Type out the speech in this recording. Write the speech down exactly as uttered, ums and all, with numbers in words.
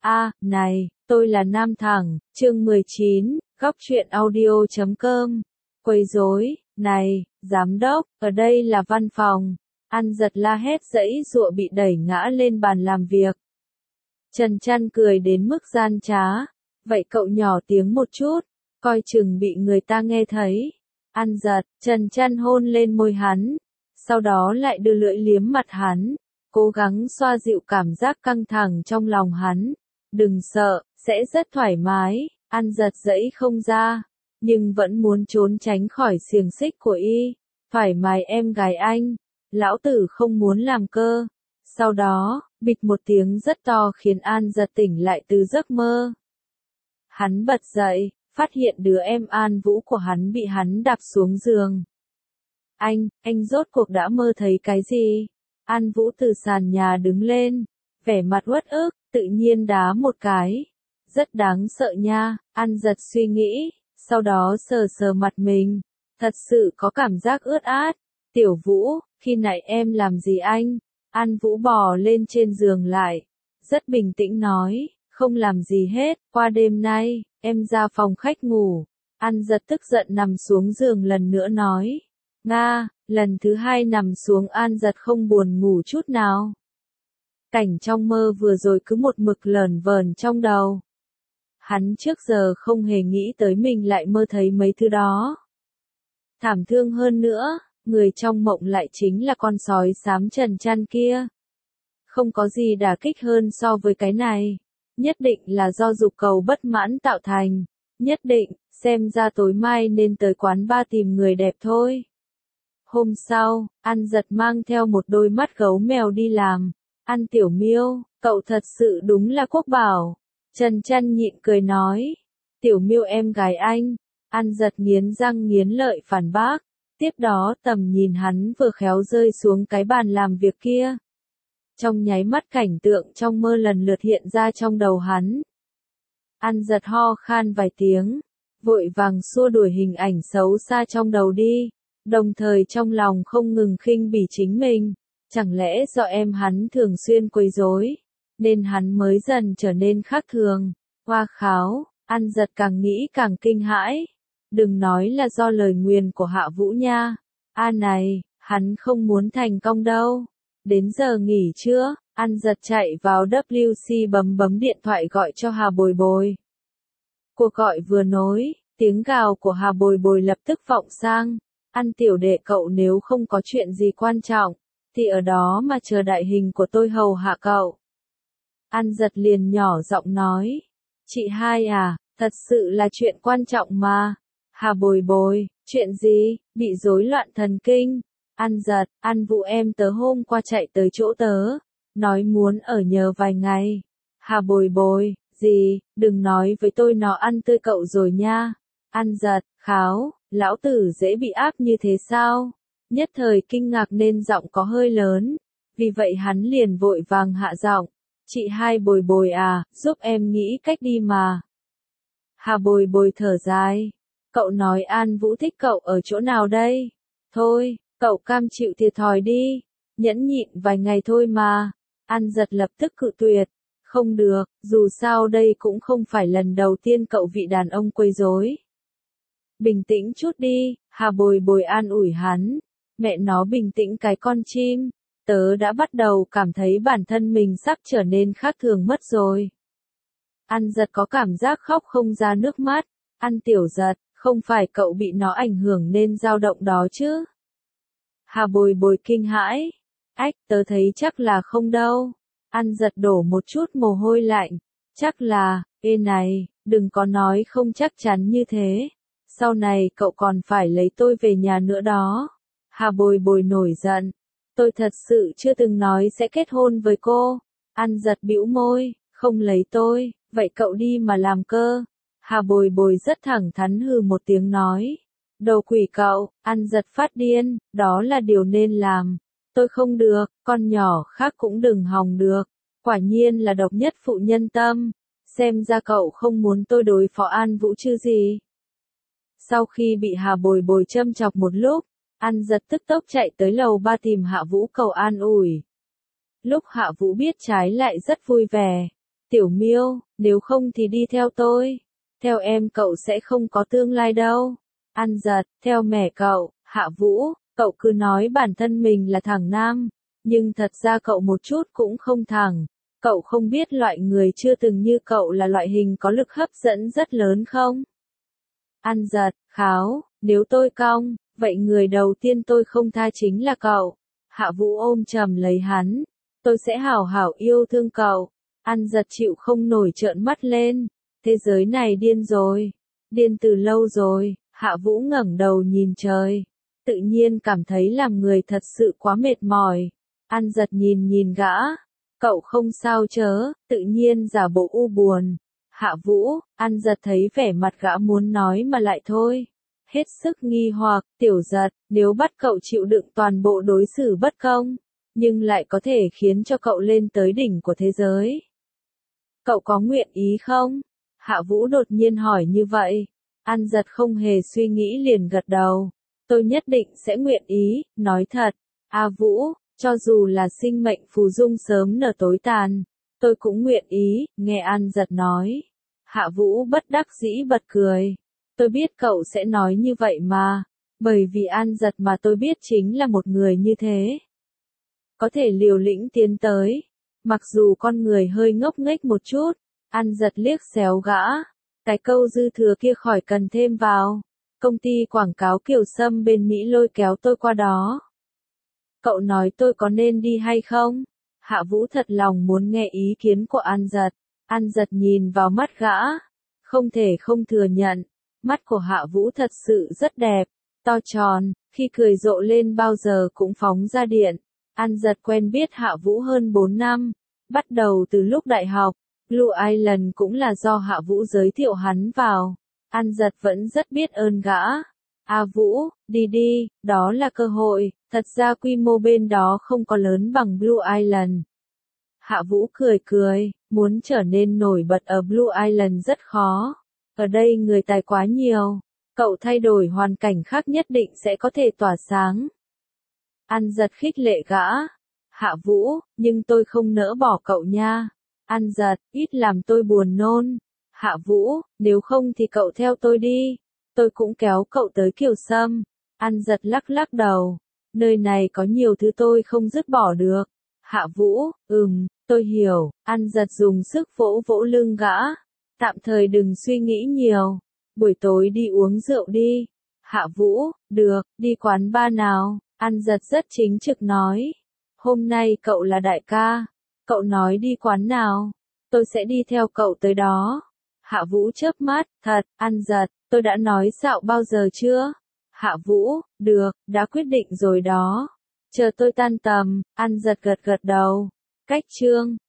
A, này, tôi là Nam Thẳng, chương mười chín, góc truyện audio chấm com. Quấy rối, này, giám đốc, ở đây là văn phòng. An giật la hét dãy giụa bị đẩy ngã lên bàn làm việc. Trần Trăn cười đến mức gian trá. Vậy cậu nhỏ tiếng một chút, coi chừng bị người ta nghe thấy. An giật, Trần Trăn hôn lên môi hắn, sau đó lại đưa lưỡi liếm mặt hắn, cố gắng xoa dịu cảm giác căng thẳng trong lòng hắn. Đừng sợ, sẽ rất thoải mái. An giật dãy không ra, nhưng vẫn muốn trốn tránh khỏi xiềng xích của y. Thoải mái em gái anh, lão tử không muốn làm cơ. Sau đó, bịch một tiếng rất to khiến An giật tỉnh lại từ giấc mơ. Hắn bật dậy, phát hiện đứa em An Vũ của hắn bị hắn đạp xuống giường. Anh, anh rốt cuộc đã mơ thấy cái gì? An Vũ từ sàn nhà đứng lên, vẻ mặt uất ức, tự nhiên đá một cái. Rất đáng sợ nha, An giật suy nghĩ, sau đó sờ sờ mặt mình. Thật sự có cảm giác ướt át. Tiểu Vũ, khi nãy em làm gì anh? An Vũ bò lên trên giường lại, rất bình tĩnh nói, không làm gì hết, qua đêm nay, em ra phòng khách ngủ. An giật tức giận nằm xuống giường lần nữa nói. Nga, lần thứ hai nằm xuống An giật không buồn ngủ chút nào. Cảnh trong mơ vừa rồi cứ một mực lởn vởn trong đầu. Hắn trước giờ không hề nghĩ tới mình lại mơ thấy mấy thứ đó. Thảm thương hơn nữa, người trong mộng lại chính là con sói xám Trần Trăn kia. Không có gì đả kích hơn so với cái này. Nhất định là do dục cầu bất mãn tạo thành. Nhất định, xem ra tối mai nên tới quán bar tìm người đẹp thôi. Hôm sau, An giật mang theo một đôi mắt gấu mèo đi làm. An Tiểu Miêu, cậu thật sự đúng là quốc bảo. Trần Trăn nhịn cười nói. Tiểu Miêu em gái anh. An giật nghiến răng nghiến lợi phản bác. Tiếp đó tầm nhìn hắn vừa khéo rơi xuống cái bàn làm việc kia. Trong nháy mắt cảnh tượng trong mơ lần lượt hiện ra trong đầu hắn. An giật ho khan vài tiếng, vội vàng xua đuổi hình ảnh xấu xa trong đầu đi, đồng thời trong lòng không ngừng khinh bỉ chính mình. Chẳng lẽ do em hắn thường xuyên quấy rối, nên hắn mới dần trở nên khác thường. Hoa kháo, An giật càng nghĩ càng kinh hãi. Đừng nói là do lời nguyền của Hạ Vũ nha. A này, hắn không muốn thành công đâu. Đến giờ nghỉ trưa, An giật chạy vào W C bấm bấm điện thoại gọi cho Hà Bồi Bồi. Cuộc gọi vừa nối, tiếng gào của Hà Bồi Bồi lập tức vọng sang. An tiểu đệ cậu nếu không có chuyện gì quan trọng, thì ở đó mà chờ đại hình của tôi hầu hạ cậu. An giật liền nhỏ giọng nói. Chị hai à, thật sự là chuyện quan trọng mà. Hà Bồi Bồi, chuyện gì, bị rối loạn thần kinh. An giật, An Vũ em tớ hôm qua chạy tới chỗ tớ, nói muốn ở nhờ vài ngày. Hà Bồi Bồi, gì, đừng nói với tôi nó ăn tươi cậu rồi nha. An giật, kháo, lão tử dễ bị áp như thế sao? Nhất thời kinh ngạc nên giọng có hơi lớn, vì vậy hắn liền vội vàng hạ giọng. Chị hai Bồi Bồi à, giúp em nghĩ cách đi mà. Hà Bồi Bồi thở dài. Cậu nói An Vũ thích cậu ở chỗ nào đây? Thôi, cậu cam chịu thiệt thòi đi. Nhẫn nhịn vài ngày thôi mà. An giật lập tức cự tuyệt. Không được, dù sao đây cũng không phải lần đầu tiên cậu bị đàn ông quấy rối. Bình tĩnh chút đi, Hà Bồi Bồi an ủi hắn. Mẹ nó bình tĩnh cái con chim. Tớ đã bắt đầu cảm thấy bản thân mình sắp trở nên khác thường mất rồi. An giật có cảm giác khóc không ra nước mắt. An tiểu giật, không phải cậu bị nó ảnh hưởng nên dao động đó chứ? Hà Bồi Bồi kinh hãi. Ách, tớ thấy chắc là không đâu. An giật đổ một chút mồ hôi lạnh. Chắc là, ê này, đừng có nói không chắc chắn như thế. Sau này cậu còn phải lấy tôi về nhà nữa đó. Hà Bồi Bồi nổi giận. Tôi thật sự chưa từng nói sẽ kết hôn với cô. An giật bĩu môi, không lấy tôi, vậy cậu đi mà làm cơ. Hà Bồi Bồi rất thẳng thắn hừ một tiếng nói. Đồ quỷ cậu, An giật phát điên, đó là điều nên làm. Tôi không được, con nhỏ khác cũng đừng hòng được. Quả nhiên là độc nhất phụ nhân tâm. Xem ra cậu không muốn tôi đối phó An Vũ chứ gì. Sau khi bị Hà Bồi Bồi châm chọc một lúc, An giật tức tốc chạy tới lầu ba tìm Hạ Vũ cầu an ủi. Lúc Hạ Vũ biết trái lại rất vui vẻ. Tiểu Miêu, nếu không thì đi theo tôi. Theo em cậu sẽ không có tương lai đâu. An Giật, theo mẹ cậu, Hạ Vũ, cậu cứ nói bản thân mình là thằng nam, nhưng thật ra cậu một chút cũng không thẳng. Cậu không biết loại người chưa từng như cậu là loại hình có lực hấp dẫn rất lớn không? An Giật, kháo, nếu tôi cong, vậy người đầu tiên tôi không tha chính là cậu. Hạ Vũ ôm chầm lấy hắn, tôi sẽ hảo hảo yêu thương cậu. An Giật chịu không nổi trợn mắt lên, thế giới này điên rồi, điên từ lâu rồi. Hạ Vũ ngẩng đầu nhìn trời, tự nhiên cảm thấy làm người thật sự quá mệt mỏi. An Giật nhìn nhìn gã, cậu không sao chớ, tự nhiên giả bộ u buồn. Hạ Vũ, An Giật thấy vẻ mặt gã muốn nói mà lại thôi. Hết sức nghi hoặc, Tiểu Giật, nếu bắt cậu chịu đựng toàn bộ đối xử bất công, nhưng lại có thể khiến cho cậu lên tới đỉnh của thế giới. Cậu có nguyện ý không? Hạ Vũ đột nhiên hỏi như vậy. An Giật không hề suy nghĩ liền gật đầu. Tôi nhất định sẽ nguyện ý, nói thật. A Vũ, cho dù là sinh mệnh phù dung sớm nở tối tàn, tôi cũng nguyện ý, nghe An Giật nói. Hạ Vũ bất đắc dĩ bật cười. Tôi biết cậu sẽ nói như vậy mà, bởi vì An Giật mà tôi biết chính là một người như thế. Có thể liều lĩnh tiến tới, mặc dù con người hơi ngốc nghếch một chút. An Giật liếc xéo gã. Cái câu dư thừa kia khỏi cần thêm vào. Công ty quảng cáo Kiều Sâm bên Mỹ lôi kéo tôi qua đó. Cậu nói tôi có nên đi hay không? Hạ Vũ thật lòng muốn nghe ý kiến của An Giật. An Giật nhìn vào mắt gã. Không thể không thừa nhận. Mắt của Hạ Vũ thật sự rất đẹp. To tròn, khi cười rộ lên bao giờ cũng phóng ra điện. An Giật quen biết Hạ Vũ hơn bốn năm. Bắt đầu từ lúc đại học. Blue Island cũng là do Hạ Vũ giới thiệu hắn vào. An Giật vẫn rất biết ơn gã. A Vũ, đi đi, đó là cơ hội, thật ra quy mô bên đó không có lớn bằng Blue Island. Hạ Vũ cười cười, muốn trở nên nổi bật ở Blue Island rất khó. Ở đây người tài quá nhiều, cậu thay đổi hoàn cảnh khác nhất định sẽ có thể tỏa sáng. An Giật khích lệ gã. Hạ Vũ, nhưng tôi không nỡ bỏ cậu nha. An Giật, ít làm tôi buồn nôn. Hạ Vũ, nếu không thì cậu theo tôi đi. Tôi cũng kéo cậu tới Kiều Sâm. An Giật lắc lắc đầu. Nơi này có nhiều thứ tôi không dứt bỏ được. Hạ Vũ, ừm, tôi hiểu. An Giật dùng sức vỗ vỗ lưng gã. Tạm thời đừng suy nghĩ nhiều. Buổi tối đi uống rượu đi. Hạ Vũ, được, đi quán bar nào. An Giật rất chính trực nói. Hôm nay cậu là đại ca. Cậu nói đi quán nào, tôi sẽ đi theo cậu tới đó. Hạ Vũ chớp mắt, thật, An Giật, tôi đã nói xạo bao giờ chưa? Hạ Vũ, được, đã quyết định rồi đó. Chờ tôi tan tầm, An Giật gật gật đầu. Cách chương